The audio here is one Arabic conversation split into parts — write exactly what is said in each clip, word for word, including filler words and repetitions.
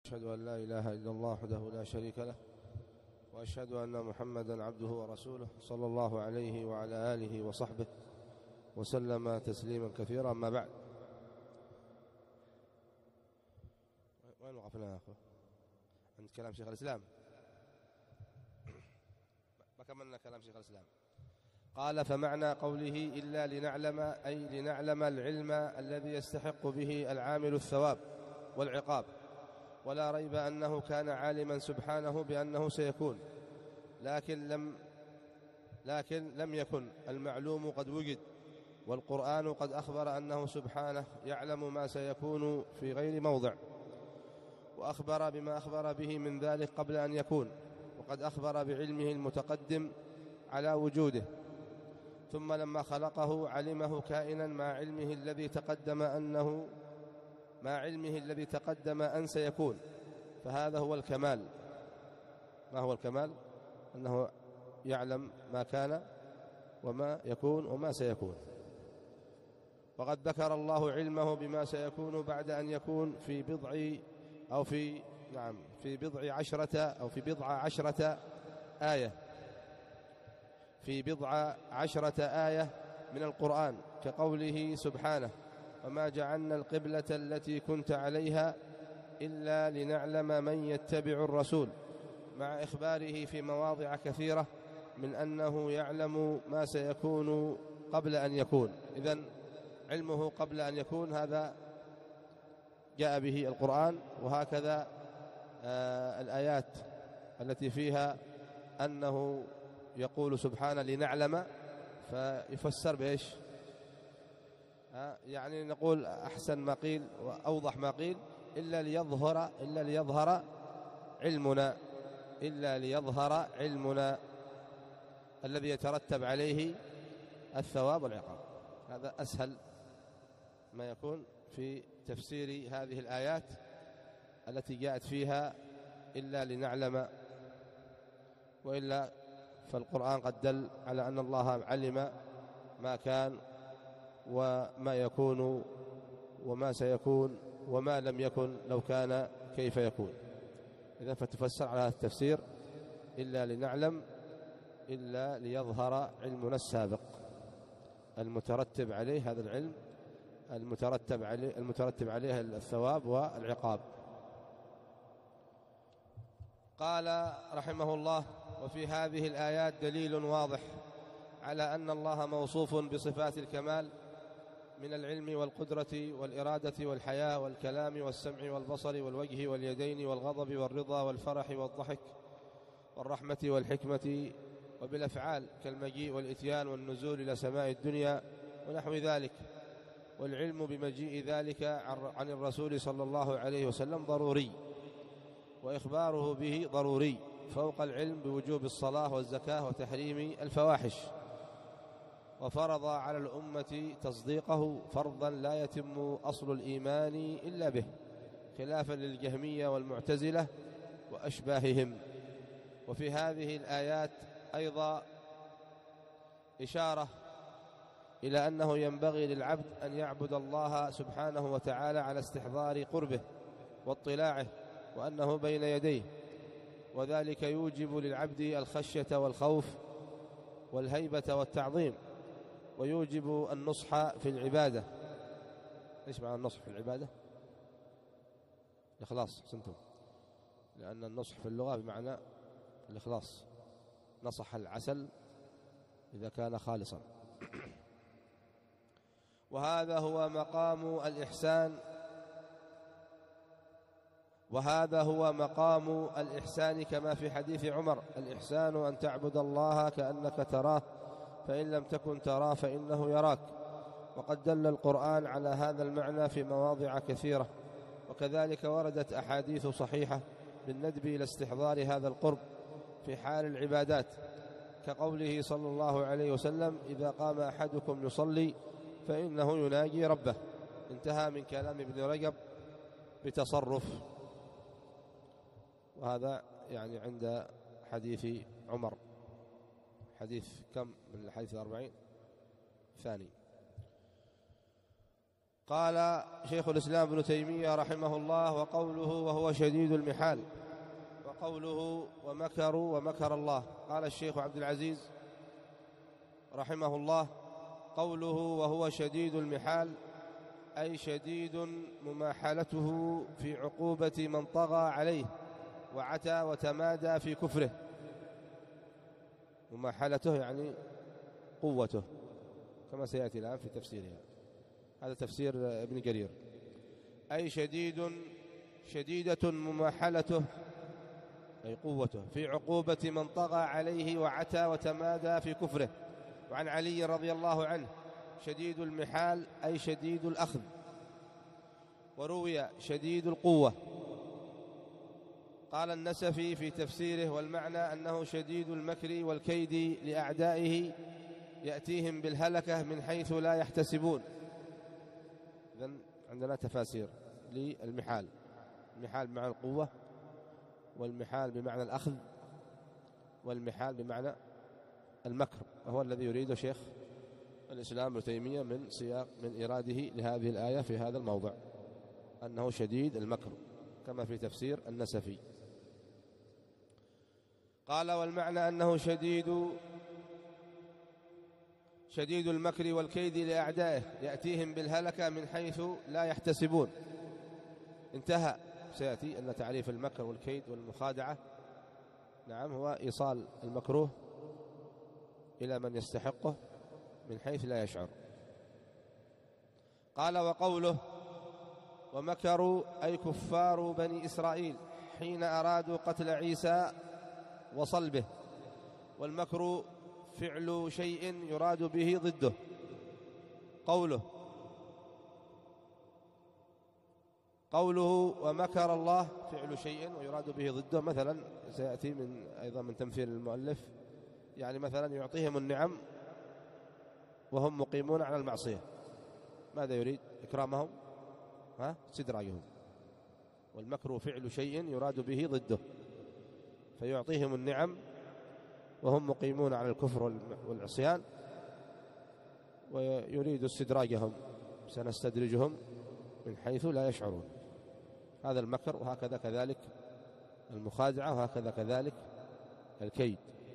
أشهد أن لا إله إلا الله وحده لا شريك له، وأشهد أن محمدا عبده ورسوله صلى الله عليه وعلى آله وصحبه وسلم تسليما كثيرا. أما بعد، وين وقفنا يا أخوة؟ عند كلام شيخ الإسلام، ما كملنا كلام شيخ الإسلام. قال: فمعنى قوله إلا لنعلم، أي لنعلم العلم الذي يستحق به العامل الثواب والعقاب. ولا ريب أنه كان عالما سبحانه بأنه سيكون، لكن لم لكن لم يكن المعلوم قد وجد، والقرآن قد أخبر أنه سبحانه يعلم ما سيكون في غير موضع، وأخبر بما أخبر به من ذلك قبل أن يكون، وقد أخبر بعلمه المتقدم على وجوده، ثم لما خلقه علمه كائنا مع علمه الذي تقدم أنه مع علمه الذي تقدم أن سيكون. فهذا هو الكمال. ما هو الكمال؟ أنه يعلم ما كان وما يكون وما سيكون. وقد ذكر الله علمه بما سيكون بعد أن يكون في بضع أو في نعم في بضع عشرة أو في بضع عشرة آية في بضع عشرة آية من القرآن، كقوله سبحانه: وما جعلنا القبلة التي كنت عليها إلا لنعلم من يتبع الرسول، مع إخباره في مواضع كثيرة من أنه يعلم ما سيكون قبل أن يكون. إذن علمه قبل أن يكون هذا جاء به القرآن، وهكذا آه الآيات التي فيها أنه يقول سبحانه لنعلم، فيفسر بإيش؟ آه يعني نقول أحسن ما قيل وأوضح ما قيل: إلا ليظهر إلا ليظهر علمنا إلا ليظهر علمنا الذي يترتب عليه الثواب والعقاب. هذا أسهل ما يكون في تفسير هذه الآيات التي جاءت فيها إلا لنعلم، وإلا فالقرآن قد دل على أن الله علم ما كان وما يكون وما سيكون وما لم يكن لو كان كيف يكون. إذن فتفسر على هذا التفسير: إلا لنعلم إلا ليظهر علمنا السابق المترتب عليه هذا العلم المترتب عليه المترتب عليه الثواب والعقاب. قال رحمه الله: وفي هذه الآيات دليل واضح على أن الله موصوف بصفات الكمال من العلم والقدرة والإرادة والحياة والكلام والسمع والبصر والوجه واليدين والغضب والرضا والفرح والضحك والرحمة والحكمة، وبالأفعال كالمجيء والإتيان والنزول إلى سماء الدنيا ونحو ذلك. والعلم بمجيء ذلك عن الرسول صلى الله عليه وسلم ضروري، وإخباره به ضروري، فوق العلم بوجوب الصلاة والزكاة وتحريم الفواحش. وفرض على الأمة تصديقه فرضا لا يتم أصل الإيمان إلا به، خلافا للجهمية والمعتزلة وأشباههم. وفي هذه الآيات أيضا إشارة إلى أنه ينبغي للعبد أن يعبد الله سبحانه وتعالى على استحضار قربه واطلاعه، وأنه بين يديه، وذلك يوجب للعبد الخشية والخوف والهيبة والتعظيم، ويوجب النصح في العبادة. إيش معنى النصح في العبادة؟ الإخلاص. سنتم، لأن النصح في اللغة بمعنى الإخلاص. نصح العسل إذا كان خالصا. وهذا هو مقام الإحسان وهذا هو مقام الإحسان كما في حديث عمر: الإحسان أن تعبد الله كأنك تراه، فإن لم تكن تراه فإنه يراك. وقد دل القرآن على هذا المعنى في مواضع كثيرة، وكذلك وردت أحاديث صحيحة بالندب إلى استحضار هذا القرب في حال العبادات، كقوله صلى الله عليه وسلم: إذا قام أحدكم يصلي فإنه يناجي ربه. انتهى من كلام ابن رجب بتصرف. وهذا يعني عند حديث عمر. حديث كم من الحديث الأربعين؟ ثاني. قال شيخ الإسلام ابن تيمية رحمه الله: وقوله وهو شديد المحال، وقوله ومكروا ومكر الله. قال الشيخ عبد العزيز رحمه الله: قوله وهو شديد المحال أي شديد مماحلته في عقوبة من طغى عليه وعتى وتمادى في كفره. مماحلته يعني قوته، كما سيأتي الآن في تفسيرها. هذا تفسير ابن جرير. أي شديد شديدة مماحلته أي قوته في عقوبة من طغى عليه وعتى وتمادى في كفره. وعن علي رضي الله عنه: شديد المحال أي شديد الأخذ. وروي شديد القوة. قال النسفي في تفسيره: والمعنى أنه شديد المكر والكيد لأعدائه يأتيهم بالهلكة من حيث لا يحتسبون. إذن عندنا تفاسير للمحال: المحال بمعنى القوة، والمحال بمعنى الأخذ، والمحال بمعنى المكر، وهو الذي يريده شيخ الإسلام ابن تيمية من سياق من إراده لهذه الآية في هذا الموضع، أنه شديد المكر، كما في تفسير النسفي. قال: والمعنى أنه شديد شديد المكر والكيد لأعدائه يأتيهم بالهلكة من حيث لا يحتسبون. انتهى. سيأتي أن تعريف المكر والكيد والمخادعة نعم هو إيصال المكروه إلى من يستحقه من حيث لا يشعر. قال: وقوله ومكروا أي كفار بني إسرائيل حين أرادوا قتل عيسى وصلبه. والمكر فعل شيء يراد به ضده. قوله قوله ومكر الله فعل شيء ويراد به ضده، مثلا سيأتي من أيضا من تمثيل المؤلف، يعني مثلا يعطيهم النعم وهم مقيمون على المعصية، ماذا يريد؟ إكرامهم، ها استدراجهم. والمكر فعل شيء يراد به ضده، فيعطيهم النعم وهم مقيمون على الكفر والعصيان، ويريد استدراجهم، سنستدرجهم من حيث لا يشعرون. هذا المكر. وهكذا كذلك المخادعة، وهكذا كذلك الكيد.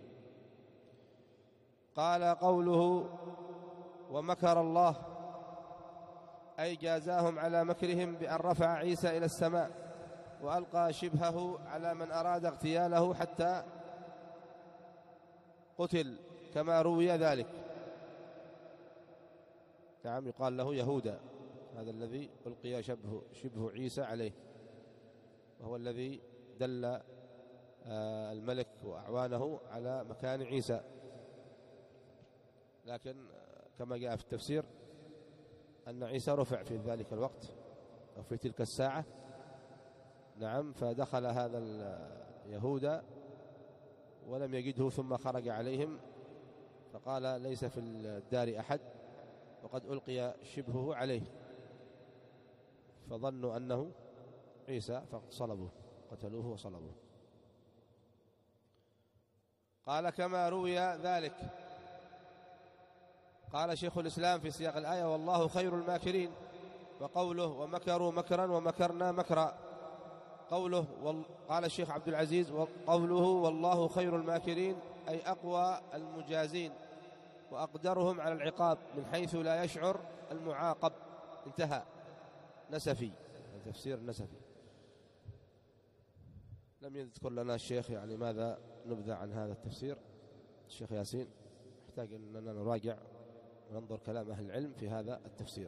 قال: قوله ومكر الله أي جازاهم على مكرهم بأن رفع عيسى إلى السماء وألقى شبهه على من أراد اغتياله حتى قتل، كما روي ذلك. نعم، يقال له يهودا، هذا الذي ألقي شبه, شبه عيسى عليه، وهو الذي دل الملك وأعوانه على مكان عيسى. لكن كما جاء في التفسير أن عيسى رفع في ذلك الوقت أو في تلك الساعة. نعم، فدخل هذا اليهودا ولم يجده، ثم خرج عليهم فقال: ليس في الدار أحد وقد ألقي شبهه عليه، فظنوا أنه عيسى فصلبوه، قتلوه وصلبوه. قال: كما روي ذلك. قال شيخ الإسلام في سياق الآية: والله خير الماكرين. وقوله ومكروا مكرا ومكرنا مكرا. قوله قال الشيخ عبد العزيز: وقوله والله خير الماكرين أي أقوى المجازين وأقدرهم على العقاب من حيث لا يشعر المعاقب. انتهى. نسفي، تفسير النسفي. لم يذكر لنا الشيخ يعني ماذا نبذع عن هذا التفسير. الشيخ ياسين يحتاج أننا نراجع وننظر كلام أهل العلم في هذا التفسير.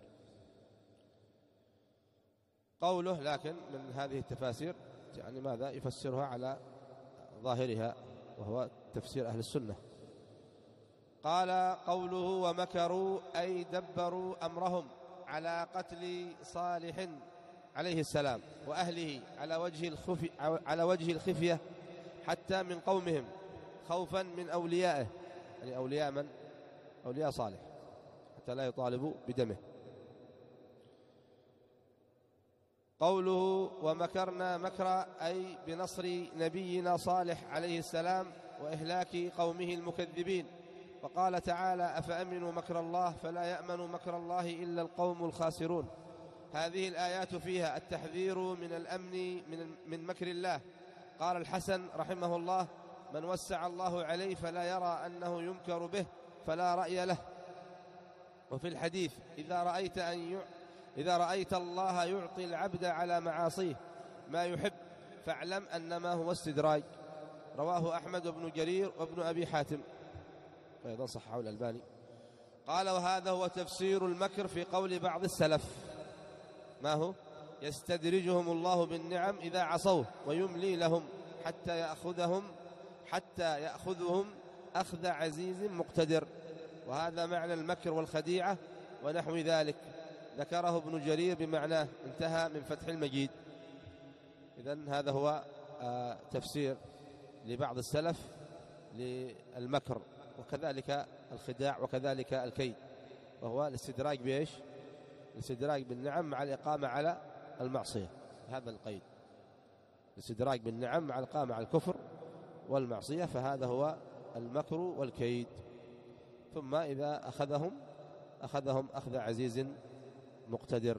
قوله لكن من هذه التفاسير يعني ماذا يفسرها على ظاهرها، وهو تفسير أهل السنة. قال: قوله ومكروا أي دبروا أمرهم على قتل صالح عليه السلام وأهله على وجه الخفي على وجه الخفية حتى من قومهم، خوفا من أوليائه، يعني أولياء من؟ أولياء صالح، حتى لا يطالبوا بدمه. قوله ومكرنا مكرا أي بنصر نبينا صالح عليه السلام وإهلاك قومه المكذبين. وقال تعالى: أفأمنوا مكر الله فلا يأمن مكر الله إلا القوم الخاسرون. هذه الآيات فيها التحذير من الأمن من, من مكر الله. قال الحسن رحمه الله: من وسع الله عليه فلا يرى أنه يمكر به فلا رأي له. وفي الحديث: إذا رأيت, أن ي... إذا رأيت الله يعطي العبد على معاصيه ما يحب فاعلم أنما هو استدراج. رواه أحمد بن جرير وابن أبي حاتم، أيضا صححه الألباني. قال: وهذا هو تفسير المكر في قول بعض السلف. ما هو؟ يستدرجهم الله بالنعم إذا عصوه ويملي لهم حتى يأخذهم حتى يأخذهم أخذ عزيز مقتدر. وهذا معنى المكر والخديعة ونحو ذلك، ذكره ابن جرير بمعناه، انتهى من فتح المجيد. إذن هذا هو آه تفسير لبعض السلف للمكر، وكذلك الخداع، وكذلك الكيد، وهو الاستدراج بإيش؟ الاستدراج بالنعم مع الإقامة على المعصية. هذا القيد، الاستدراج بالنعم مع الإقامة على الكفر والمعصية، فهذا هو المكر والكيد. ثم إذا أخذهم أخذهم أخذ عزيز مقتدر.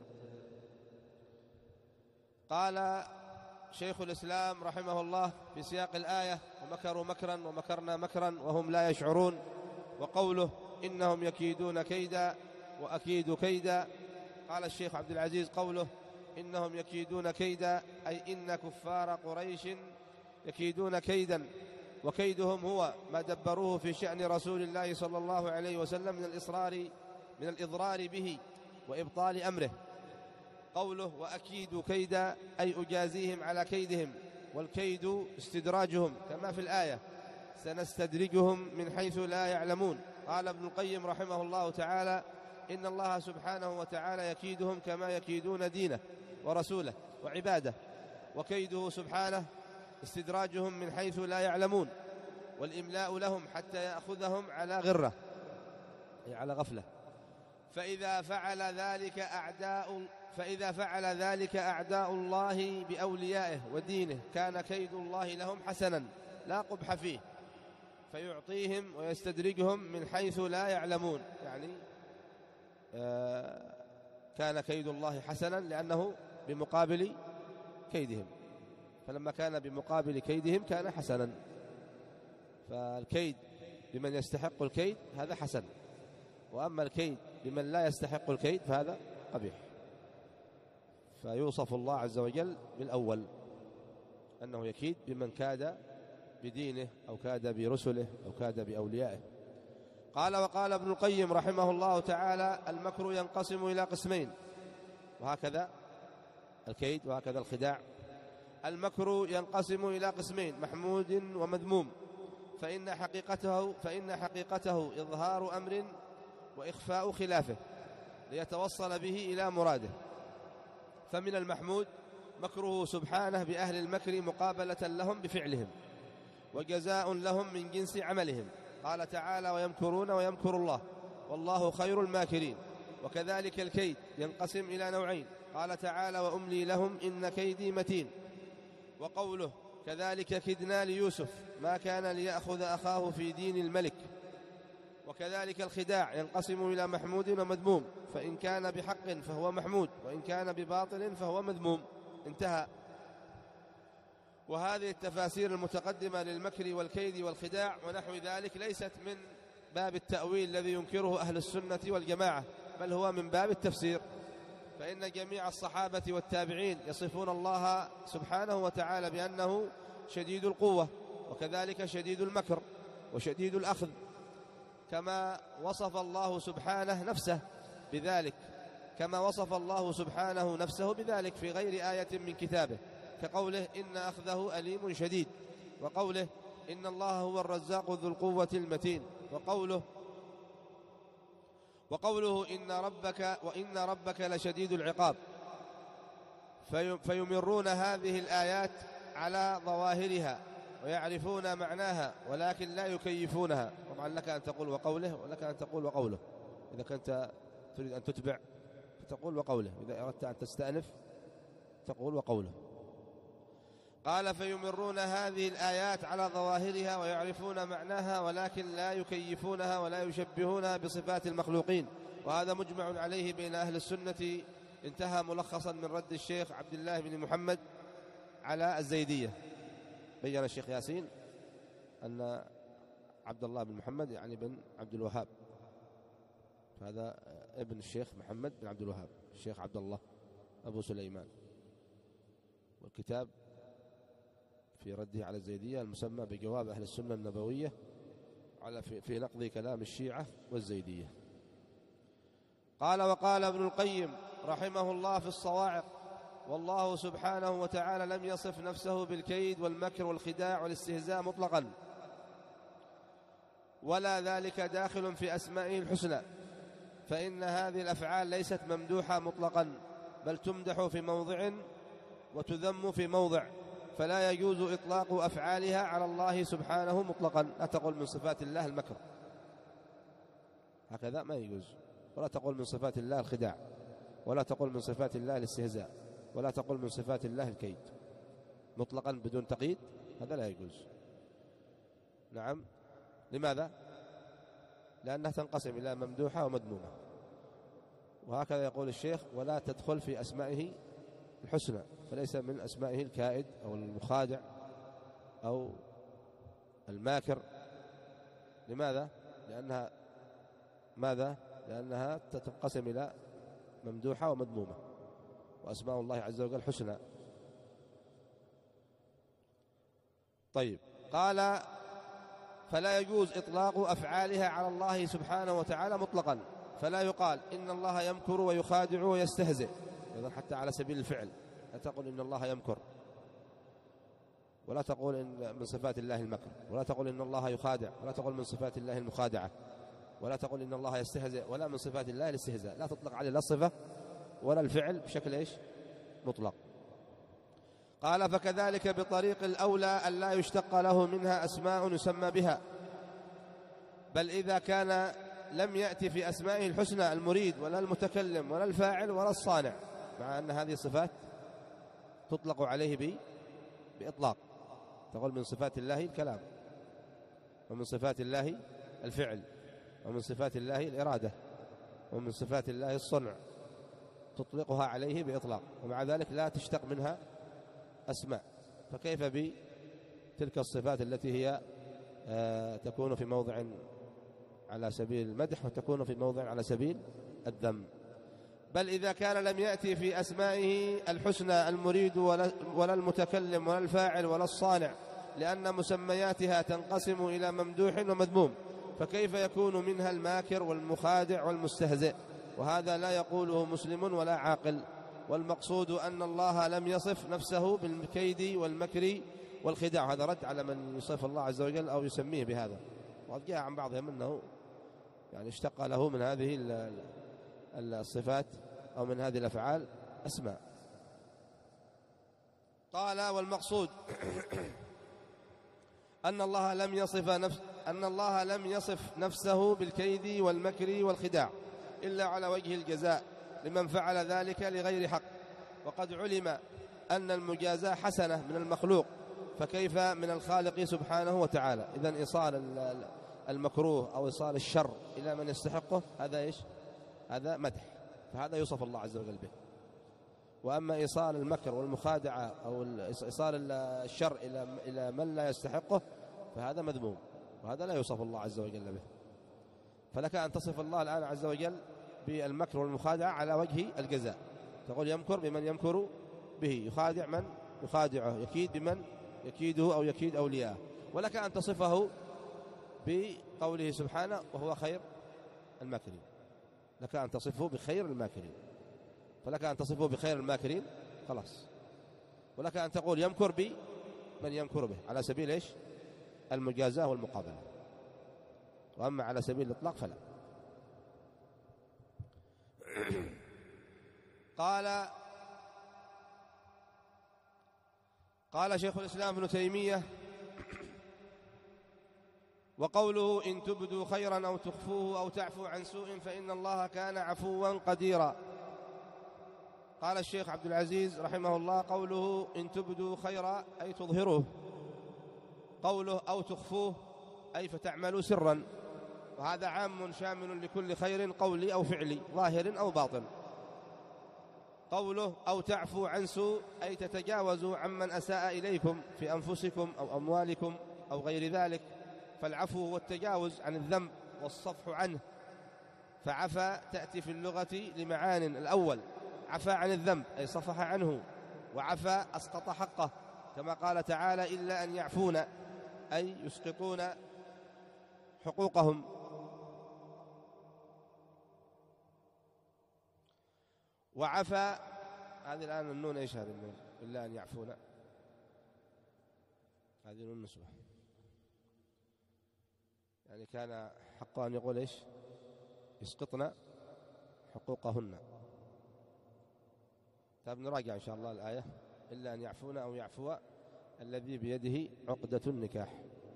قال شيخ الإسلام رحمه الله في سياق الآية: ومكروا مكرا ومكرنا مكرا وهم لا يشعرون. وقوله: إنهم يكيدون كيدا وأكيد كيدا. قال الشيخ عبد العزيز: قوله إنهم يكيدون كيدا أي إن كفار قريش يكيدون كيدا، وكيدهم هو ما دبروه في شأن رسول الله صلى الله عليه وسلم من الإصرار من الإضرار به وإبطال أمره. قوله: وأكيد كيدا أي أجازيهم على كيدهم، والكيد استدراجهم كما في الآية: سنستدرجهم من حيث لا يعلمون. قال ابن القيم رحمه الله تعالى: إن الله سبحانه وتعالى يكيدهم كما يكيدون دينه ورسوله وعباده، وكيده سبحانه استدراجهم من حيث لا يعلمون، والإملاء لهم حتى يأخذهم على غرة، أي على غفلة. فإذا فعل ذلك أعداء فإذا فعل ذلك أعداء الله بأوليائه ودينه كان كيد الله لهم حسنا لا قبح فيه، فيعطيهم ويستدرجهم من حيث لا يعلمون. يعني آه كان كيد الله حسنا لأنه بمقابل كيدهم، فلما كان بمقابل كيدهم كان حسنا. فالكيد بمن يستحق الكيد هذا حسن، وأما الكيد بمن لا يستحق الكيد فهذا قبيح. فيوصف الله عز وجل بالأول أنه يكيد بمن كاد بدينه أو كاد برسله أو كاد بأوليائه. قال: وقال ابن القيم رحمه الله تعالى: المكر ينقسم إلى قسمين، وهكذا الكيد وهكذا الخداع. المكر ينقسم إلى قسمين: محمود ومذموم. فإن حقيقته فإن حقيقته إظهار أمر وإخفاء خلافه ليتوصل به إلى مراده. فمن المحمود مكره سبحانه بأهل المكر مقابلة لهم بفعلهم، وجزاء لهم من جنس عملهم. قال تعالى: ويمكرون ويمكر الله والله خير الماكرين. وكذلك الكيد ينقسم إلى نوعين. قال تعالى: وأملي لهم إن كيدي متين. وقوله: كذلك كدنا ليوسف ما كان ليأخذ أخاه في دين الملك. وكذلك الخداع ينقسم إلى محمود ومذموم، فإن كان بحق فهو محمود، وإن كان بباطل فهو مذموم. انتهى. وهذه التفاسير المتقدمة للمكر والكيد والخداع ونحو ذلك ليست من باب التأويل الذي ينكره أهل السنة والجماعة، بل هو من باب التفسير. فإن جميع الصحابة والتابعين يصفون الله سبحانه وتعالى بأنه شديد القوة، وكذلك شديد المكر وشديد الأخذ، كما وصف الله سبحانه نفسه بذلك كما وصف الله سبحانه نفسه بذلك في غير آية من كتابه، كقوله: إن أخذه أليم شديد، وقوله: إن الله هو الرزاق ذو القوة المتين، وقوله وقوله إن ربك وإن ربك لشديد العقاب. في فيمرون هذه الآيات على ظواهرها ويعرفون معناها، ولكن لا يكيفونها. طبعا لك أن تقول وقوله، ولك أن تقول وقوله. إذا كنت تريد أن تتبع فتقول وقوله، إذا أردت أن تستأنف تقول وقوله. قال: فيمرون هذه الآيات على ظواهرها ويعرفون معناها، ولكن لا يكيفونها ولا يشبهونها بصفات المخلوقين. وهذا مجمع عليه بين أهل السنة انتهى ملخصا من رد الشيخ عبد الله بن محمد على الزيدية. بيّن الشيخ ياسين أن عبد الله بن محمد يعني بن عبد الوهاب، هذا ابن الشيخ محمد بن عبد الوهاب، الشيخ عبد الله أبو سليمان. والكتاب في رده على الزيدية المسمى بجواب أهل السنة النبوية على في, في نقض كلام الشيعة والزيدية. قال وقال ابن القيم رحمه الله في الصواعق: والله سبحانه وتعالى لم يصف نفسه بالكيد والمكر والخداع والاستهزاء مطلقا، ولا ذلك داخل في أسمائه الحسنى، فإن هذه الأفعال ليست ممدوحة مطلقا، بل تمدح في موضع وتذم في موضع، فلا يجوز إطلاق أفعالها على الله سبحانه مطلقا. لا تقول من صفات الله المكر، هكذا ما يجوز. ولا تقول من صفات الله الخداع، ولا تقول من صفات الله الاستهزاء، ولا تقول من صفات الله الكيد مطلقا بدون تقييد، هذا لا يجوز. نعم. لماذا؟ لأنها تنقسم إلى ممدوحة ومذمومة. وهكذا يقول الشيخ: ولا تدخل في أسمائه الحسنى، فليس من أسمائه الكائد أو المخادع أو الماكر. لماذا؟ لأنها ماذا؟ لأنها تنقسم إلى ممدوحة ومذمومة، وأسماء الله عز وجل حسنى. طيب، قال: فلا يجوز إطلاق أفعالها على الله سبحانه وتعالى مطلقا، فلا يقال إن الله يمكر ويخادع ويستهزئ، إذن حتى على سبيل الفعل لا تقول إن الله يمكر، ولا تقول إن من صفات الله المكر، ولا تقول إن الله يخادع، ولا تقول من صفات الله المخادعة، ولا تقول إن الله يستهزئ، ولا من صفات الله الاستهزاء. لا تطلق عليه لا الصفة ولا الفعل بشكل إيش؟ مطلق. قال: فكذلك بطريق الأولى أن لا يشتق له منها أسماء يسمى بها، بل إذا كان لم يأتي في أسمائه الحسنى المريد ولا المتكلم ولا الفاعل ولا الصانع، مع أن هذه الصفات تطلق عليه بإطلاق. تقول من صفات الله الكلام، ومن صفات الله الفعل، ومن صفات الله الإرادة، ومن صفات الله الصنع، تطلقها عليه بإطلاق، ومع ذلك لا تشتق منها أسماء. فكيف بتلك الصفات التي هي آه تكون في موضع على سبيل المدح وتكون في موضع على سبيل الذم؟ بل إذا كان لم يأتي في أسمائه الحسنى المريد ولا, ولا المتكلم ولا الفاعل ولا الصانع، لأن مسمياتها تنقسم إلى ممدوح ومذموم، فكيف يكون منها الماكر والمخادع والمستهزئ؟ وهذا لا يقوله مسلم ولا عاقل. والمقصود أن الله لم يصف نفسه بالكيد والمكر والخداع. هذا رد على من يصف الله عز وجل أو يسميه بهذا، وقد جاء عن بعضهم أنه يعني اشتق له من هذه الصفات أو من هذه الأفعال أسماء. قال: والمقصود أن الله لم يصف نفس أن الله لم يصف نفسه بالكيد والمكر والخداع إلا على وجه الجزاء لمن فعل ذلك لغير حق، وقد علم أن المجازاة حسنة من المخلوق، فكيف من الخالق سبحانه وتعالى؟ إذن إيصال المكروه أو إيصال الشر إلى من يستحقه هذا إيش؟ هذا مدح، فهذا يوصف الله عز وجل به. وأما إيصال المكر والمخادعة أو إيصال الشر إلى إلى من لا يستحقه فهذا مذموم، وهذا لا يوصف الله عز وجل به. فلك أن تصف الله الآن عز وجل بالمكر والمخادعة على وجه الجزاء، تقول يمكر بمن يمكر به، يخادع من يخادعه، يكيد بمن يكيده أو يكيد أولياءه. ولك أن تصفه بقوله سبحانه: وهو خير الماكرين. لك أن تصفه بخير الماكرين، فلك أن تصفه بخير الماكرين خلاص. ولك أن تقول يمكر بي من يمكر به على سبيل إيش؟ المجازاة والمقابلة. وأما على سبيل الإطلاق فلا. قال قال شيخ الإسلام ابن تيمية: وقوله إن تبدوا خيرا أو تخفوه أو تعفو عن سوء فإن الله كان عفوا قديرا. قال الشيخ عبد العزيز رحمه الله: قوله إن تبدوا خيرا أي تظهروه، قوله أو تخفوه أي فتعملوا سرا، وهذا عام شامل لكل خير قولي أو فعلي ظاهر أو باطن. قوله أو تعفو عن سوء أي تتجاوزوا عمن أساء إليكم في أنفسكم أو أموالكم أو غير ذلك. فالعفو هو التجاوز عن الذنب والصفح عنه. فعفا تأتي في اللغة لمعان: الأول عفا عن الذنب أي صفح عنه، وعفا أسقط حقه، كما قال تعالى: إلا أن يعفون أي يسقطون حقوقهم. وعفا هذه الآن النون إيش هذه النون؟ إلا أن يعفون، هذه نون نسبة، يعني كان حقه أن يقول إيش؟ يسقطن حقوقهن. طيب نراجع إن شاء الله الآية: إلا أن يعفون أو يعفو الذي بيده عقدة النكاح.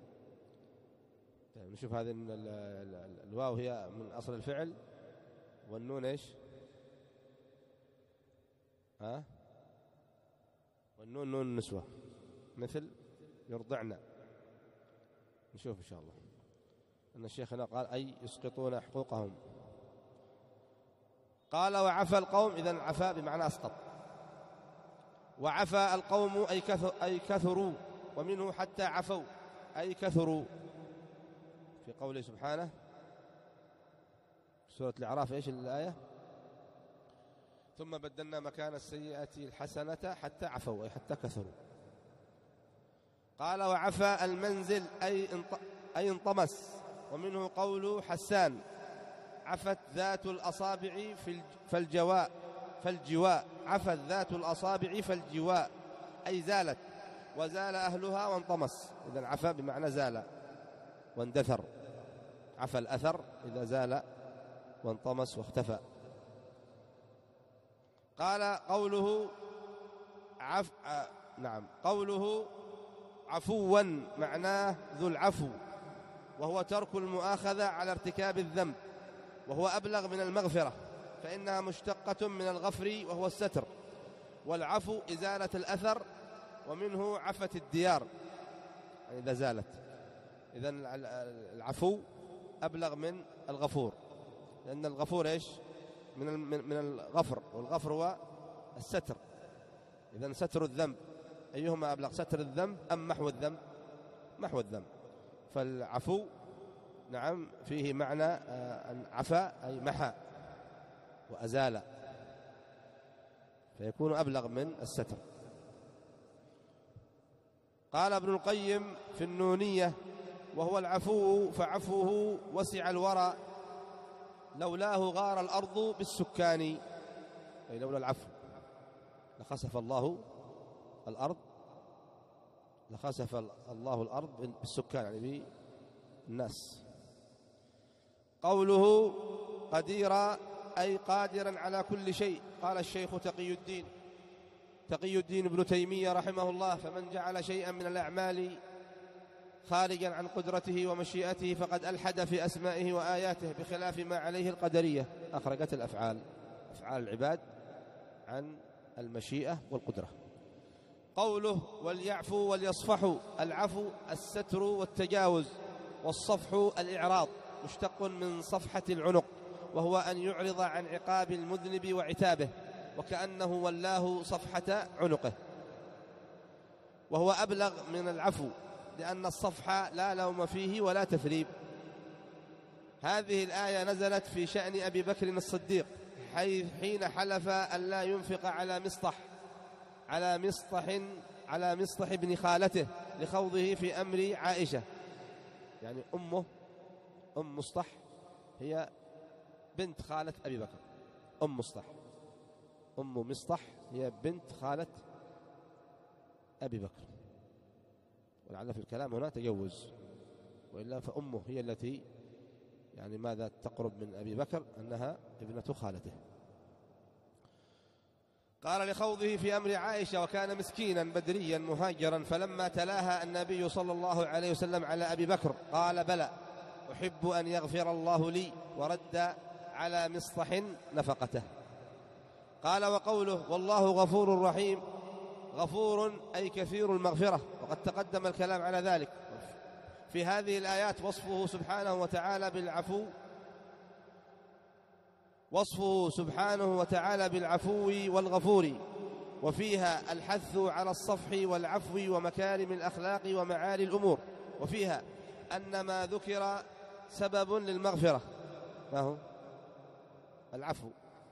طيب نشوف هذه الواو هي من أصل الفعل، والنون إيش؟ ها؟ والنون نون نسوة مثل يرضعن. نشوف إن شاء الله أن الشيخ هنا قال أي يسقطون حقوقهم. قال وعفى القوم، إذن عفى بمعنى أسقط. وعفى القوم أي كثر أي كثروا، ومنه حتى عفوا أي كثروا، في قوله سبحانه سورة الأعراف إيش الآية؟ ثم بدلنا مكان السيئة الحسنة حتى عفوا أي حتى كثروا. قال وعفى المنزل أي أي انطمس، ومنه قول حسان: عفت ذات الأصابع فالجواء فالجواء عفت ذات الأصابع فالجواء أي زالت، وزال أهلها وانطمس. إذن عفى بمعنى زال واندثر، عفى الأثر إذا زال وانطمس واختفى. قال قوله عف آه نعم قوله عفوا معناه ذو العفو، وهو ترك المؤاخذة على ارتكاب الذنب، وهو أبلغ من المغفرة، فإنها مشتقة من الغفر وهو الستر، والعفو إزالة الأثر، ومنه عفت الديار يعني إذا زالت. إذن العفو أبلغ من الغفور، لأن الغفور إيش؟ من من الغفر، والغفر هو الستر. إذن ستر الذنب أيهما أبلغ، ستر الذنب أم محو الذنب؟ محو الذنب. فالعفو نعم فيه معنى أن عفا أي محى وأزال، فيكون أبلغ من الستر. قال ابن القيم في النونية: وهو العفو فعفوه وسع الورى، لولاه غار الأرض بالسكان. أي لولا العفو لخسف الله الأرض لخسف الله الأرض بالسكان يعني بالناس. قوله قديرا أي قادرا على كل شيء. قال الشيخ تقي الدين تقي الدين ابن تيمية رحمه الله: فمن جعل شيئا من الأعمال خارجا عن قدرته ومشيئته فقد ألحد في أسمائه وآياته، بخلاف ما عليه القدرية، أخرجت الأفعال أفعال العباد عن المشيئة والقدرة. قوله وليعفوا وليصفحوا: العفو الستر والتجاوز، والصفح الإعراض، مشتق من صفحة العنق، وهو أن يعرض عن عقاب المذنب وعتابه، وكأنه ولاه صفحة عنقه، وهو أبلغ من العفو، لأن الصفح لا لوم فيه ولا تثريب. هذه الآية نزلت في شأن أبي بكر الصديق حيث حين حلف أن لا ينفق على مصطح على مصطح على مصطح ابن خالته لخوضه في أمر عائشة، يعني أمه أم مصطح هي بنت خالة أبي بكر، أم مصطح أم مصطح هي بنت خالة أبي بكر، ولعل في الكلام هنا تجوز، وإلا فأمه هي التي يعني ماذا تقرب من أبي بكر، أنها ابنة خالته. قال لخوضه في أمر عائشة: وكان مسكينا بدريا مهاجرا، فلما تلاها النبي صلى الله عليه وسلم على أبي بكر قال: بلى أحب أن يغفر الله لي، ورد على مصطح نفقته. قال وقوله والله غفور رحيم: غفور أي كثير المغفرة، وقد تقدم الكلام على ذلك. في هذه الآيات وصفه سبحانه وتعالى بالعفو وصفه سبحانه وتعالى بالعفو والغفور، وفيها الحث على الصفح والعفو ومكارم الأخلاق ومعالي الأمور، وفيها أن ما ذكر سبب للمغفرة، ما هو العفو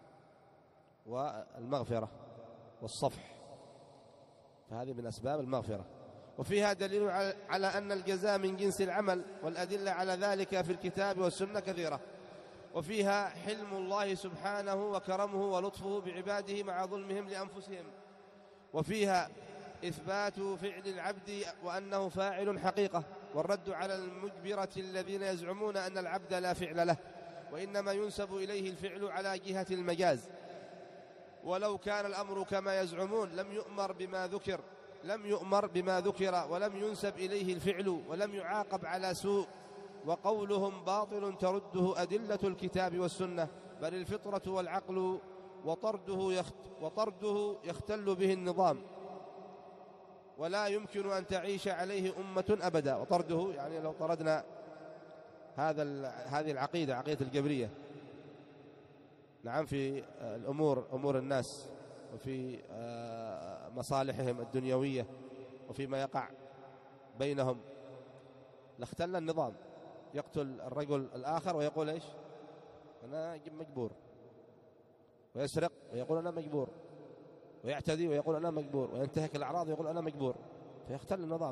والمغفرة والصفح، فهذه من أسباب المغفرة. وفيها دليل على أن الجزاء من جنس العمل، والأدلة على ذلك في الكتاب والسنة كثيرة. وفيها حلم الله سبحانه وكرمه ولطفه بعباده مع ظلمهم لأنفسهم. وفيها إثبات فعل العبد وأنه فاعل حقيقة، والرد على المجبرة الذين يزعمون أن العبد لا فعل له، وإنما ينسب إليه الفعل على جهة المجاز. ولو كان الأمر كما يزعمون لم يؤمر بما ذكر لم يؤمر بما ذكر ولم ينسب إليه الفعل ولم يعاقب على سوء. وقولهم باطل ترده أدلة الكتاب والسنة، بل الفطرة والعقل، وطرده يخت وطرده يختل به النظام، ولا يمكن أن تعيش عليه أمة أبدا. وطرده يعني لو طردنا هذا هذه العقيدة، عقيدة الجبرية، نعم، في الأمور أمور الناس، وفي مصالحهم الدنيوية، وفيما يقع بينهم، لاختل النظام. يقتل الرجل الآخر ويقول إيش؟ أنا مجبور، ويسرق ويقول أنا مجبور، ويعتدي ويقول أنا مجبور، وينتهك الأعراض ويقول أنا مجبور، فيختل النظام.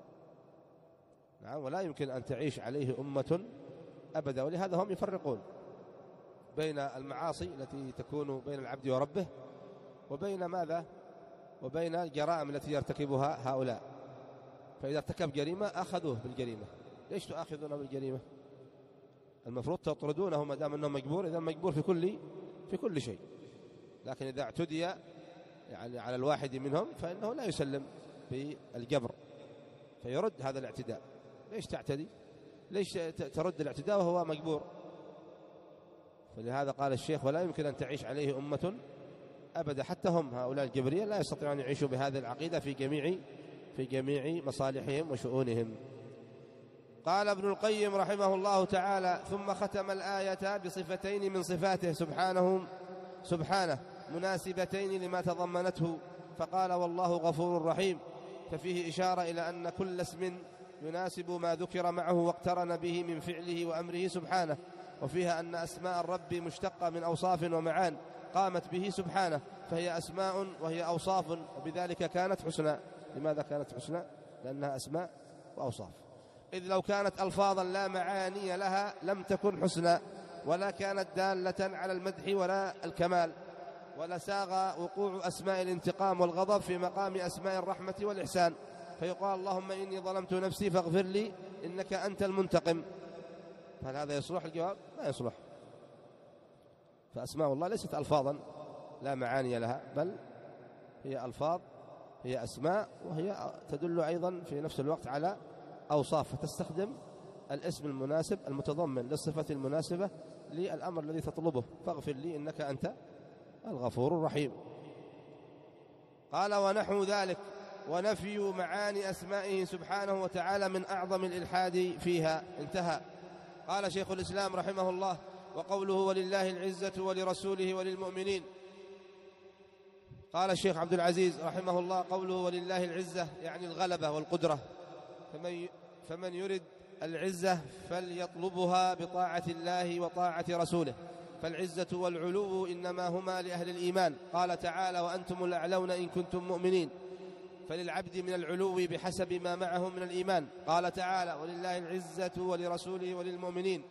نعم، ولا يمكن أن تعيش عليه أمة أبدا. ولهذا هم يفرقون بين المعاصي التي تكون بين العبد وربه، وبين ماذا؟ وبين الجرائم التي يرتكبها هؤلاء. فإذا ارتكب جريمة أخذوه بالجريمة. ليش تؤاخذونه بالجريمة؟ المفروض تطردونه ما دام أنه مجبور. إذا مجبور في كل في كل شيء، لكن إذا اعتدي يعني على الواحد منهم فإنه لا يسلم بالجبر، فيرد هذا الاعتداء. ليش تعتدي؟ ليش ترد الاعتداء وهو مجبور؟ فلهذا قال الشيخ: ولا يمكن أن تعيش عليه أمة أبدا. حتى هم هؤلاء الجبرية لا يستطيعون أن يعيشوا بهذه العقيدة في جميع في جميع مصالحهم وشؤونهم. قال ابن القيم رحمه الله تعالى: ثم ختم الآية بصفتين من صفاته سبحانه سبحانه مناسبتين لما تضمنته، فقال: والله غفور رحيم. ففيه إشارة إلى أن كل اسم يناسب ما ذكر معه واقترن به من فعله وأمره سبحانه. وفيها أن أسماء الرب مشتقة من أوصاف ومعان قامت به سبحانه، فهي أسماء وهي أوصاف، وبذلك كانت حسنى. لماذا كانت حسنى؟ لأنها أسماء وأوصاف. إذ لو كانت ألفاظا لا معاني لها لم تكن حسنى، ولا كانت دالة على المدح ولا الكمال، ولا ساغ وقوع أسماء الانتقام والغضب في مقام أسماء الرحمة والإحسان، فيقال: اللهم إني ظلمت نفسي فاغفر لي إنك أنت المنتقم. هل هذا يصلح؟ الجواب: لا يصلح. فأسماء الله ليست ألفاظا لا معاني لها، بل هي ألفاظ، هي أسماء، وهي تدل أيضا في نفس الوقت على أوصاف، فتستخدم الاسم المناسب المتضمن للصفة المناسبة للأمر الذي تطلبه. فاغفر لي إنك أنت الغفور الرحيم. قال: ونحو ذلك ونفي معاني أسمائه سبحانه وتعالى من أعظم الإلحاد فيها. انتهى. قال شيخ الإسلام رحمه الله: وقوله: ولله العزة ولرسوله وللمؤمنين. قال الشيخ عبد العزيز رحمه الله: قوله ولله العزة يعني الغلبة والقدرة، فمن فمن يرد العزة فليطلبها بطاعة الله وطاعة رسوله، فالعزة والعلو إنما هما لأهل الإيمان. قال تعالى: وأنتم الأعلون إن كنتم مؤمنين. فللعبد من العلو بحسب ما معه من الإيمان. قال تعالى: ولله العزة ولرسوله وللمؤمنين،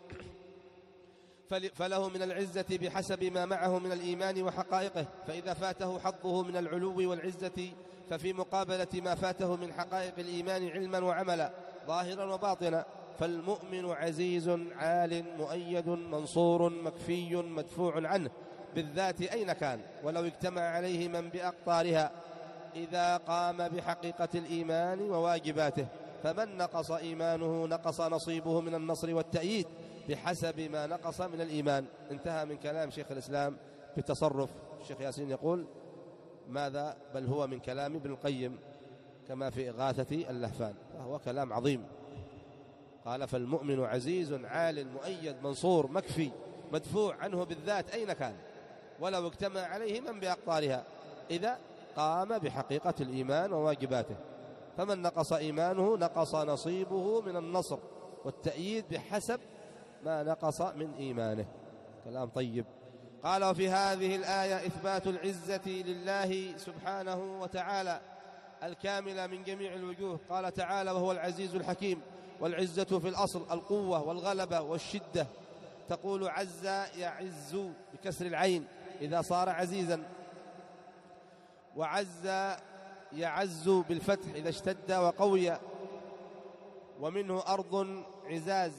فله من العزة بحسب ما معه من الإيمان وحقائقه، فإذا فاته حظه من العلو والعزة ففي مقابلة ما فاته من حقائق الإيمان علما وعملا ظاهرا وباطنا. فالمؤمن عزيز عال مؤيد منصور مكفي مدفوع عنه بالذات أين كان، ولو اجتمع عليه من بأقطارها، إذا قام بحقيقة الإيمان وواجباته. فمن نقص إيمانه نقص نصيبه من النصر والتأييد بحسب ما نقص من الإيمان. انتهى من كلام شيخ الإسلام في تصرف. الشيخ ياسين يقول: ماذا؟ بل هو من كلام ابن القيم كما في إغاثة اللهفان، فهو كلام عظيم. قال: فالمؤمن عزيز عال مؤيد منصور مكفي مدفوع عنه بالذات أين كان، ولو اجتمع عليه من بأقطارها، إذا قام بحقيقة الإيمان وواجباته. فمن نقص إيمانه نقص نصيبه من النصر والتأييد بحسب ما نقص من إيمانه. كلام طيب. قال: وفي هذه الآية إثبات العزة لله سبحانه وتعالى الكاملة من جميع الوجوه. قال تعالى: وهو العزيز الحكيم. والعزة في الأصل القوة والغلبة والشدة. تقول عز يعز بكسر العين إذا صار عزيزا، وعز يعز بالفتح إذا اشتد وقوي. ومنه أرض عزاز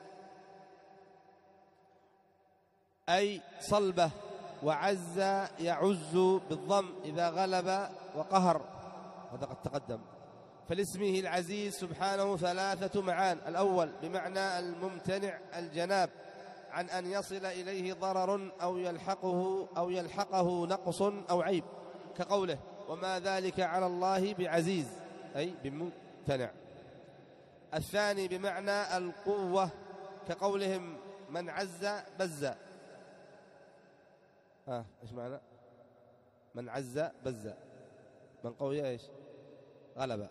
أي صلبة، وعز يعز بالضم إذا غلب وقهر، هذا قد تقدم. فلاسمه العزيز سبحانه ثلاثة معان: الأول بمعنى الممتنع الجناب عن أن يصل إليه ضرر أو يلحقه أو يلحقه نقص أو عيب، كقوله: وما ذلك على الله بعزيز، أي بممتنع. الثاني بمعنى القوة، كقولهم: من عز بز. ها ايش معنى من عز بز؟ من قوي ايش؟ غلب.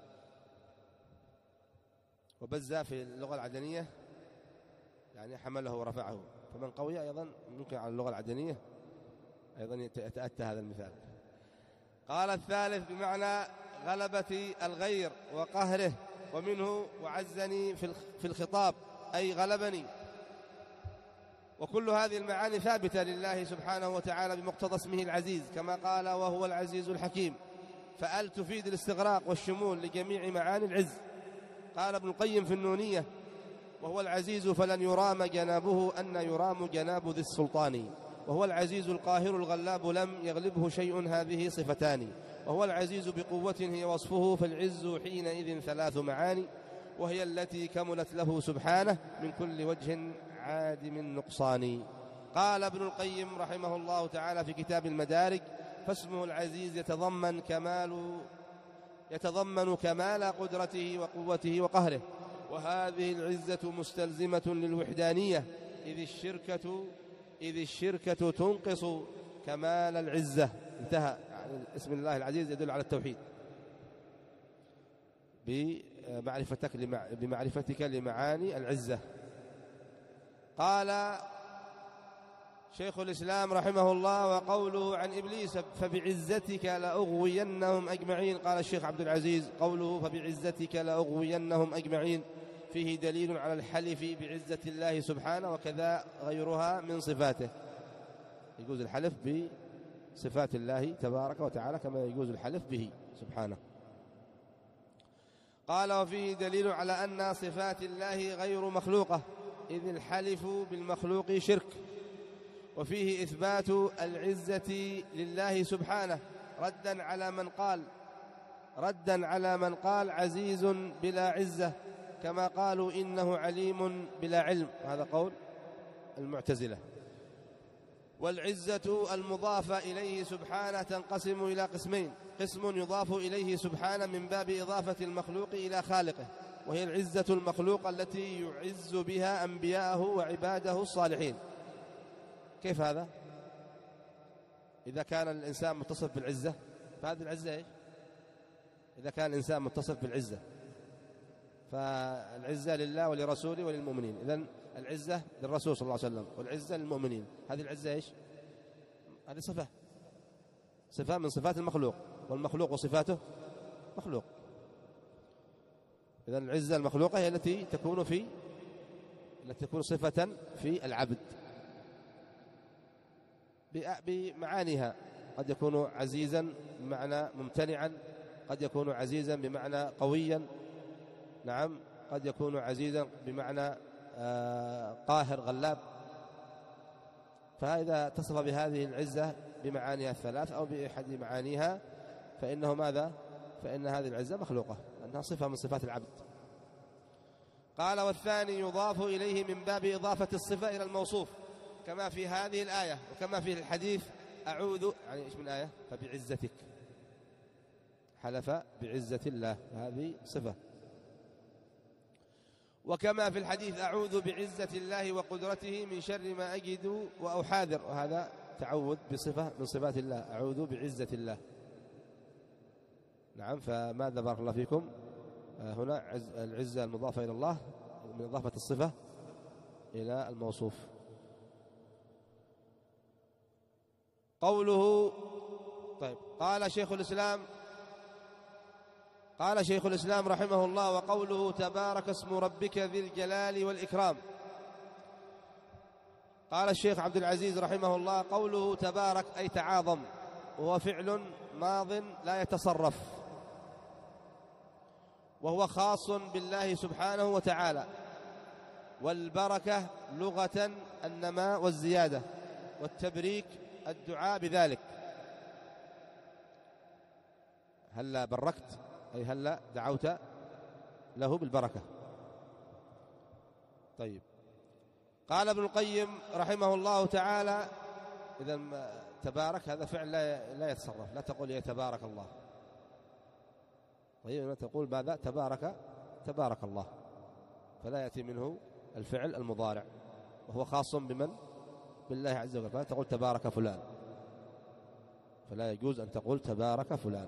وبز في اللغة العدنية يعني حمله ورفعه، فمن قوي أيضا ممكن على اللغة العدنية أيضا يتأتى هذا المثال. قال الثالث بمعنى غلبة الغير وقهره، ومنه وعزني في الخطاب أي غلبني. وكل هذه المعاني ثابتة لله سبحانه وتعالى بمقتضى اسمه العزيز، كما قال: وهو العزيز الحكيم. فأل تفيد الاستغراق والشمول لجميع معاني العز. قال ابن القيم في النونية: وهو العزيز فلن يرام جنابه أن يرام جناب ذي السلطان. وهو العزيز القاهر الغلاب لم يغلبه شيء، هذه صفتان. وهو العزيز بقوة هي وصفه، فالعز حينئذ ثلاث معاني، وهي التي كملت له سبحانه من كل وجه عادم النقصان. قال ابن القيم رحمه الله تعالى في كتاب المدارج: فاسمه العزيز يتضمن كمال يتضمن كمال قدرته وقوته وقهره. وهذه العزة مستلزمة للوحدانية، إذ الشركة إذ الشركة تنقص كمال العزة. انتهى. يعني اسم الله العزيز يدل على التوحيد بمعرفتك بمعرفتك لمعاني العزة. قال شيخ الإسلام رحمه الله: وقوله عن إبليس: فبعزتك لأغوينهم أجمعين. قال الشيخ عبد العزيز: قوله فبعزتك لأغوينهم أجمعين فيه دليل على الحلف بعزة الله سبحانه، وكذا غيرها من صفاته. يجوز الحلف بصفات الله تبارك وتعالى كما يجوز الحلف به سبحانه. قال: وفيه دليل على أن صفات الله غير مخلوقة، إذ الحلف بالمخلوق شرك. وفيه إثبات العزة لله سبحانه ردا على من قال ردا على من قال عزيز بلا عزة، كما قالوا إنه عليم بلا علم، هذا قول المعتزلة. والعزة المضافة إليه سبحانه تنقسم إلى قسمين: قسم يضاف إليه سبحانه من باب إضافة المخلوق إلى خالقه، وهي العزة المخلوقة التي يعز بها أنبياءه وعباده الصالحين. كيف هذا؟ إذا كان الإنسان متصف بالعزة فهذه العزة إيش؟ إذا كان الإنسان متصف بالعزة فالعزة لله ولرسوله وللمؤمنين. إذن العزة للرسول صلى الله عليه وسلم والعزة للمؤمنين، هذه العزة إيش؟ هذه صفة صفة من صفات المخلوق، والمخلوق وصفاته مخلوق. إذن العزة المخلوقة هي التي تكون في التي تكون صفة في العبد بمعانيها. قد يكون عزيزا بمعنى ممتنعا، قد يكون عزيزا بمعنى قويا، نعم، قد يكون عزيزا بمعنى آه قاهر غلاب. فإذا اتصف بهذه العزة بمعانيها الثلاث أو بأحد معانيها فإنه ماذا؟ فإن هذه العزة مخلوقة، أنها صفة من صفات العبد. قال: والثاني يضاف إليه من باب إضافة الصفة إلى الموصوف، كما في هذه الآية وكما في الحديث: أعوذ، يعني إيش من آية؟ فبعزتك، حلف بعزة الله، هذه صفة. وكما في الحديث أعوذ بعزة الله وقدرته من شر ما أجد وأحاذر، وهذا تعوذ بصفة من صفات الله، أعوذ بعزة الله. نعم. فماذا بارك الله فيكم هنا؟ العزة المضافة إلى الله من إضافة الصفة إلى الموصوف. قوله طيب قال شيخ الإسلام قال شيخ الإسلام رحمه الله: وقوله تبارك اسم ربك ذي الجلال والإكرام. قال الشيخ عبد العزيز رحمه الله: قوله تبارك أي تعاظم، وهو فعل ماض لا يتصرف، وهو خاص بالله سبحانه وتعالى. والبركة لغة النماء والزيادة، والتبريك الدعاء بذلك. هلا بركت أي هلا دعوت له بالبركة. طيب قال ابن القيم رحمه الله تعالى: إذا تبارك هذا فعل لا يتصرف، لا تقول يا تبارك الله. طيب تقول ماذا؟ تبارك تبارك الله، فلا يأتي منه الفعل المضارع، وهو خاص بمن؟ بالله عز وجل. فلا تقول تبارك فلان، فلا يجوز أن تقول تبارك فلان.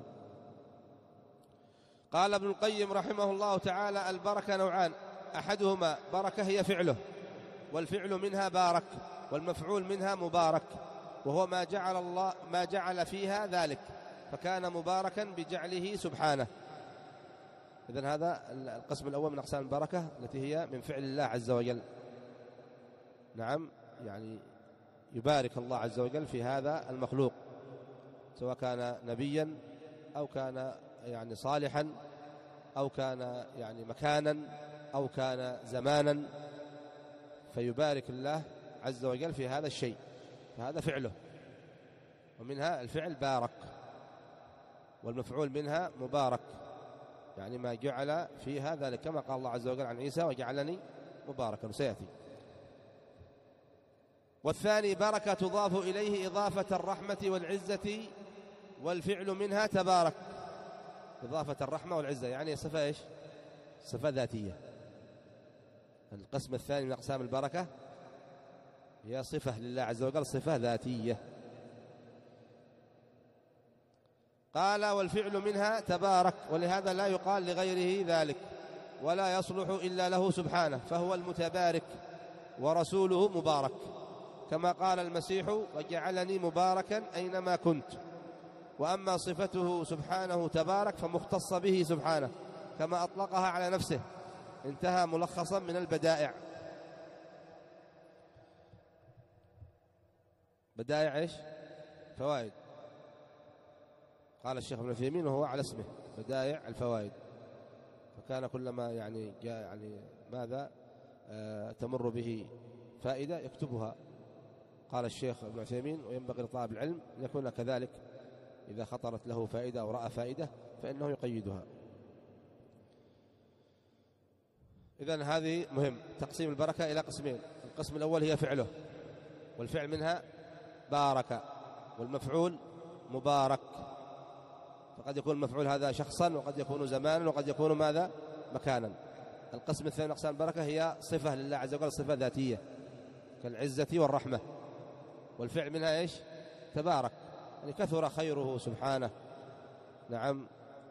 قال ابن القيم رحمه الله تعالى: البركة نوعان، أحدهما بركة هي فعله، والفعل منها بارك، والمفعول منها مبارك، وهو ما جعل الله ما جعل فيها ذلك، فكان مباركا بجعله سبحانه. إذن هذا القسم الأول من أقسام البركة التي هي من فعل الله عز وجل. نعم، يعني يبارك الله عز وجل في هذا المخلوق، سواء كان نبيا أو كان يعني صالحا أو كان يعني مكانا أو كان زمانا، فيبارك الله عز وجل في هذا الشيء، فهذا فعله. ومنها الفعل بارك، والمفعول منها مبارك، يعني ما جعل في هذا ذلك، كما قال الله عز وجل عن عيسى: وجعلني مباركا، سيأتي. والثاني بركة تضاف إليه إضافة الرحمة والعزة، والفعل منها تبارك، إضافة الرحمة والعزة، يعني صفة إيش؟ صفة ذاتية. القسم الثاني من أقسام البركة هي صفة لله عز وجل، صفة ذاتية. قال: والفعل منها تبارك، ولهذا لا يقال لغيره ذلك، ولا يصلح إلا له سبحانه، فهو المتبارك ورسوله مبارك، كما قال المسيح: وجعلني مباركا أينما كنت. وأما صفته سبحانه تبارك فمختص به سبحانه، كما أطلقها على نفسه، انتهى ملخصا من البدائع. بدائع إيش؟ فوائد. قال الشيخ ابن عثيمين وهو على اسمه بدائع الفوائد، فكان كلما يعني جاء يعني ماذا آه تمر به فائدة يكتبها. قال الشيخ ابن عثيمين: وينبغي لطالب العلم أن يكون كذلك، إذا خطرت له فائدة أو رأى فائدة فإنه يقيدها. إذن هذه مهم، تقسيم البركة إلى قسمين. القسم الأول هي فعله، والفعل منها بارك، والمفعول مبارك، فقد يكون المفعول هذا شخصا، وقد يكون زمانا، وقد يكون ماذا؟ مكانا. القسم الثاني من أقسام البركة هي صفة لله عز وجل، صفة ذاتية كالعزة والرحمة، والفعل منها إيش؟ تبارك، يعني كثر خيره سبحانه. نعم.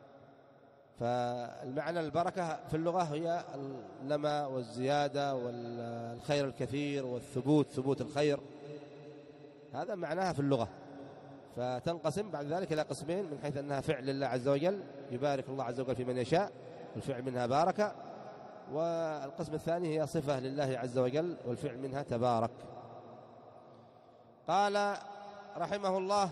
فالمعنى البركة في اللغة هي النماء والزيادة والخير الكثير والثبوت، ثبوت الخير، هذا معناها في اللغة. فتنقسم بعد ذلك إلى قسمين، من حيث أنها فعل لله عز وجل، يبارك الله عز وجل في من يشاء، والفعل منها بارك. والقسم الثاني هي صفة لله عز وجل، والفعل منها تبارك. قال رحمه الله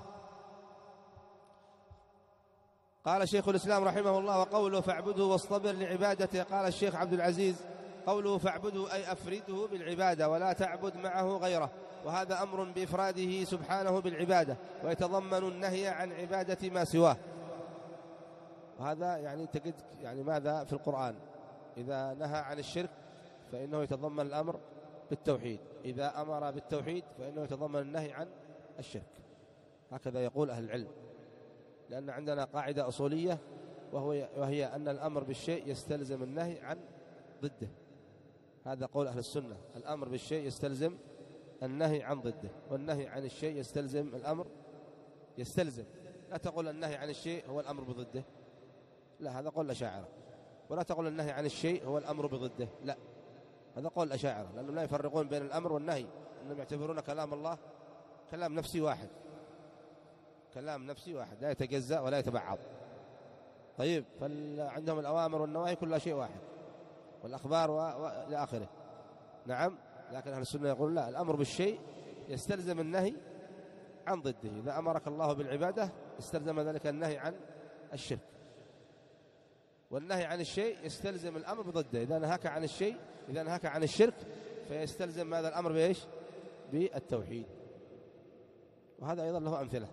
قال شيخ الإسلام رحمه الله: وقوله فاعبده واصطبر لعبادته. قال الشيخ عبد العزيز: قوله فاعبده أي أفرده بالعبادة، ولا تعبد معه غيره، وهذا أمر بإفراده سبحانه بالعبادة، ويتضمن النهي عن عبادة ما سواه. وهذا يعني تجد يعني ماذا في القرآن؟ إذا نهى عن الشرك فإنه يتضمن الأمر بالتوحيد، إذا أمر بالتوحيد فإنه يتضمن النهي عن الشرك. هكذا يقول أهل العلم، لأن عندنا قاعدة أصولية، وهو وهي أن الأمر بالشيء يستلزم النهي عن ضده. هذا قول أهل السنة، الأمر بالشيء يستلزم النهي عن ضده، والنهي عن الشيء يستلزم الأمر يستلزم. لا تقول النهي عن الشيء هو الأمر بضده، لا، هذا قول الأشاعرة. ولا تقول النهي عن الشيء هو الأمر بضده، لا، هذا قول الأشاعرة، لأنهم لا يفرقون بين الأمر والنهي، أنهم يعتبرون كلام الله كلام نفسي واحد، كلام نفسي واحد لا يتجزأ ولا يتبعض. طيب، فعندهم الأوامر والنواهي كلها شيء واحد، والأخبار وإلى آخره. نعم، لكن أهل السنة يقول لا، الأمر بالشيء يستلزم النهي عن ضده. إذا أمرك الله بالعبادة استلزم ذلك النهي عن الشرك، والنهي عن الشيء يستلزم الأمر بضده. إذا نهاك عن الشيء، إذا نهاك عن الشرك فيستلزم هذا الأمر بإيش؟ بالتوحيد. وهذا أيضا له أمثلة.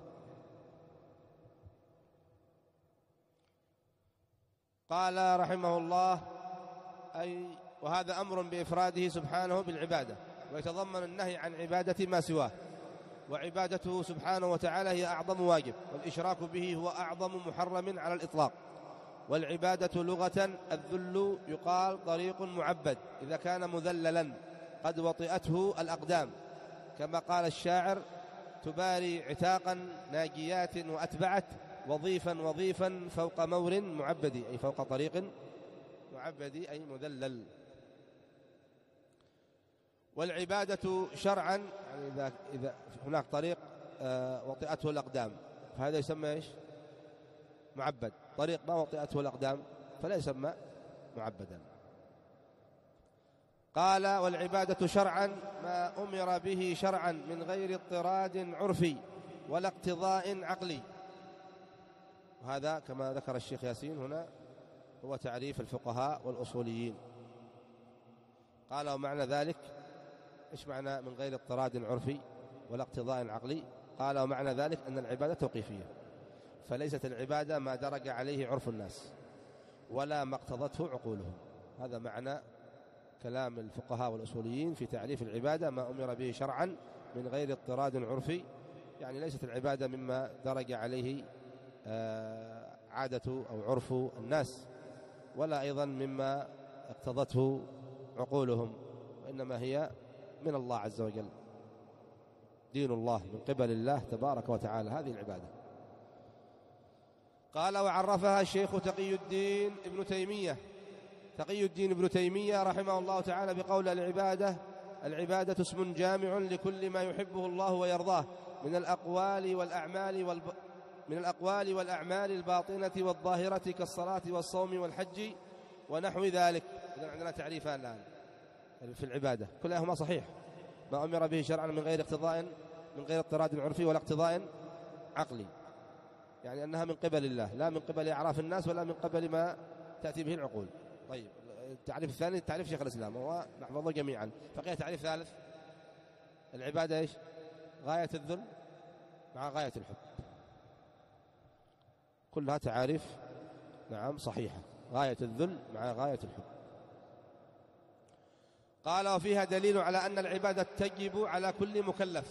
قال رحمه الله: أي وهذا أمر بإفراده سبحانه بالعبادة، ويتضمن النهي عن عبادة ما سواه، وعبادته سبحانه وتعالى هي أعظم واجب، والإشراك به هو أعظم محرم على الإطلاق. والعبادة لغة الذل، يقال طريق معبد إذا كان مذللا قد وطئته الأقدام، كما قال الشاعر: تباري عتاقا ناجيات وأتبعت وظيفا وظيفا فوق مور معبد، أي فوق طريق معبد أي مذلل. والعبادة شرعا يعني إذا, إذا هناك طريق وطئته الأقدام فهذا يسمى إيش؟ معبد. طريق ما وطئته الأقدام فلا يسمى معبدا. قال: والعبادة شرعا ما أمر به شرعا من غير اضطراد عرفي ولا اقتضاء عقلي. وهذا كما ذكر الشيخ ياسين هنا هو تعريف الفقهاء والأصوليين. قال: ومعنى ذلك، إيش معنى من غير اضطراد عرفي ولا اقتضاء عقلي؟ قال: ومعنى ذلك أن العبادة توقيفية، فليست العبادة ما درج عليه عرف الناس ولا ما اقتضته عقولهم. هذا معنى كلام الفقهاء والأصوليين في تعريف العبادة: ما أمر به شرعا من غير اضطراد عرفي، يعني ليست العبادة مما درج عليه عادة أو عرف الناس، ولا أيضا مما اقتضته عقولهم، وإنما هي من الله عز وجل، دين الله من قبل الله تبارك وتعالى، هذه العبادة. قال: وعرفها الشيخ تقي الدين ابن تيمية تقي الدين ابن تيمية رحمه الله تعالى بقول: العبادة العبادة اسم جامع لكل ما يحبه الله ويرضاه من الأقوال والأعمال والب... من الأقوال والأعمال الباطنة والظاهرة كالصلاة والصوم والحج ونحو ذلك. إذن عندنا تعريفان الآن في العبادة، كلهما صحيح: ما أمر به شرعا من غير اقتضاء من غير اضطراد عرفي ولا اقتضاء عقلي، يعني أنها من قبل الله لا من قبل أعراف الناس ولا من قبل ما تأتي به العقول. طيب، التعريف الثاني تعريف شيخ الإسلام وهو نحفظه جميعا. بقي تعريف ثالث: العبادة إيش؟ غاية الذل مع غاية الحب. كلها تعاريف نعم صحيحة، غاية الذل مع غاية الحب. قال: وفيها دليل على أن العبادة تجب على كل مكلف،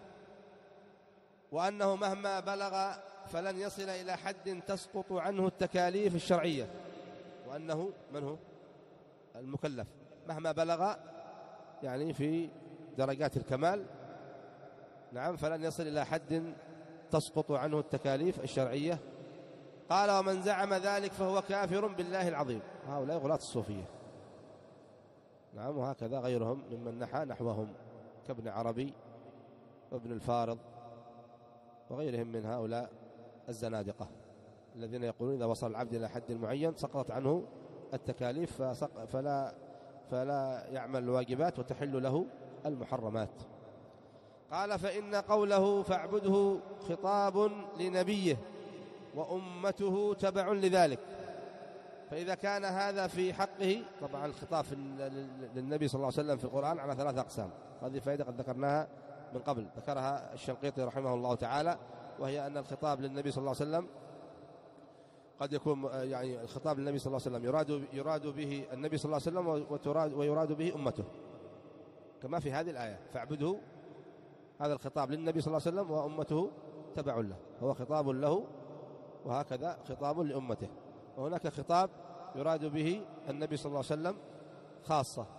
وأنه مهما بلغ فلن يصل إلى حد تسقط عنه التكاليف الشرعية. وأنه من هو المكلف مهما بلغ يعني في درجات الكمال، نعم، فلن يصل إلى حد تسقط عنه التكاليف الشرعية. قال: ومن زعم ذلك فهو كافر بالله العظيم. هؤلاء غلاة الصوفية، نعم، وهكذا غيرهم ممن نحى نحوهم كابن عربي وابن الفارض وغيرهم من هؤلاء الزنادقة الذين يقولون إذا وصل العبد إلى حد معين سقطت عنه التكاليف فلا, فلا يعمل الواجبات وتحل له المحرمات. قال: فإن قوله فاعبده خطاب لنبيه وأمته تبع لذلك، فإذا كان هذا في حقه، طبعا الخطاب للنبي صلى الله عليه وسلم في القرآن على ثلاثة أقسام، هذه فائدة قد ذكرناها من قبل، ذكرها الشنقيطي رحمه الله تعالى، وهي أن الخطاب للنبي صلى الله عليه وسلم قد يكون يعني الخطاب للنبي صلى الله عليه وسلم يراد يراد به النبي صلى الله عليه وسلم ويراد به أمته، كما في هذه الآية: فاعبده. هذا الخطاب للنبي صلى الله عليه وسلم وأمته تبع له، هو خطاب له، وهكذا خطاب لأمته. وهناك خطاب يراد به النبي صلى الله عليه وسلم خاصة،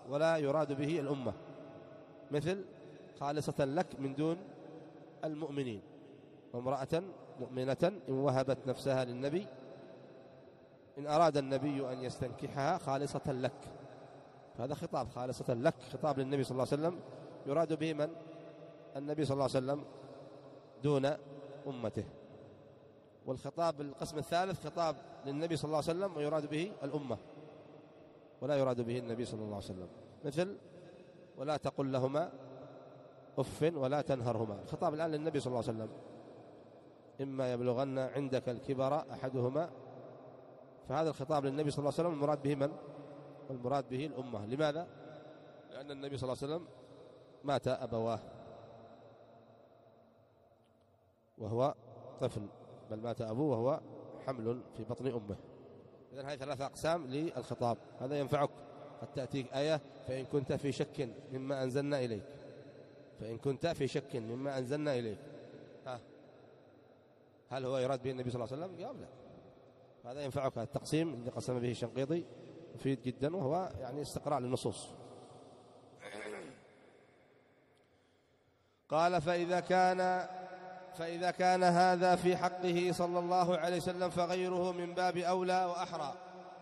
ولا يراد به الأمة، مثل خالصة لك من دون المؤمنين، وامرأة مؤمنة إن وهبت نفسها للنبي إن أراد النبي أن يستنكحها خالصة لك، هذا خطاب خالصة لك، خطاب للنبي صلى الله عليه وسلم، يراد به من؟ النبي صلى الله عليه وسلم دون أمته. والخطاب القسم الثالث خطاب للنبي صلى الله عليه وسلم ويراد به الأمة ولا يراد به النبي صلى الله عليه وسلم، مثل ولا تقل لهما أف ولا تنهرهما، الخطاب الآن للنبي صلى الله عليه وسلم، إما يبلغن عندك الكبر أحدهما، فهذا الخطاب للنبي صلى الله عليه وسلم المراد به من؟ المراد به الأمة. لماذا؟ لأن النبي صلى الله عليه وسلم مات أبواه وهو طفل، بل مات أبوه وهو حمل في بطن أمه. إذن هذه ثلاثة أقسام للخطاب، هذا ينفعك. قد تأتيك آية فإن كنت في شك مما أنزلنا إليك، فإن كنت في شك مما أنزلنا إليك، ها هل هو يراد به النبي صلى الله عليه وسلم؟ جواب لا. هذا ينفعك. التقسيم الذي قسم به الشنقيطي مفيد جدا، وهو يعني استقراء للنصوص. قال فإذا كان فإذا كان هذا في حقه صلى الله عليه وسلم فغيره من باب أولى وأحرى.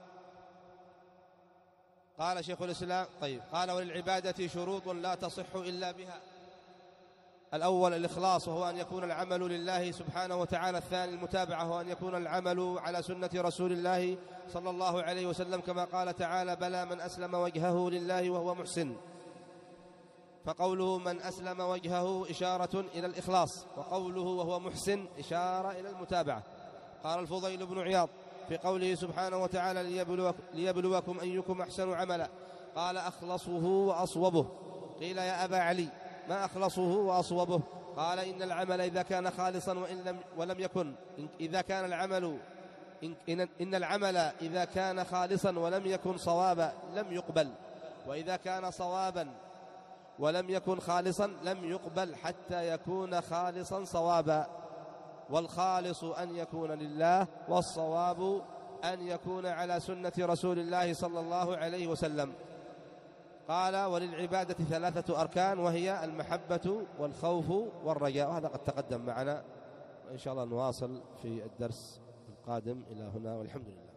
قال شيخ الإسلام طيب قال وللعبادة شروط لا تصح إلا بها. الأول الإخلاص، وهو أن يكون العمل لله سبحانه وتعالى. الثاني المتابعة، وهو أن يكون العمل على سنة رسول الله صلى الله عليه وسلم، كما قال تعالى بلى من أسلم وجهه لله وهو محسن. فقوله من أسلم وجهه إشارة إلى الإخلاص، وقوله وهو محسن إشارة إلى المتابعة. قال الفضيل بن عياض في قوله سبحانه وتعالى ليبلوكم, ليبلوكم أيكم أحسن عملا، قال أخلصه وأصوبه. قيل يا أبا علي ما أخلصه وأصوبه؟ قال إن العمل إذا كان خالصا وإن لم ولم يكن إذا كان العمل إن, إن العمل إذا كان خالصا ولم يكن صوابا لم يقبل، وإذا كان صوابا ولم يكن خالصا لم يقبل حتى يكون خالصا صوابا. والخالص أن يكون لله، والصواب أن يكون على سنة رسول الله صلى الله عليه وسلم. قال وللعبادة ثلاثة أركان، وهي المحبة والخوف والرجاء، وهذا قد تقدم معنا، وإن شاء الله نواصل في الدرس القادم. إلى هنا والحمد لله.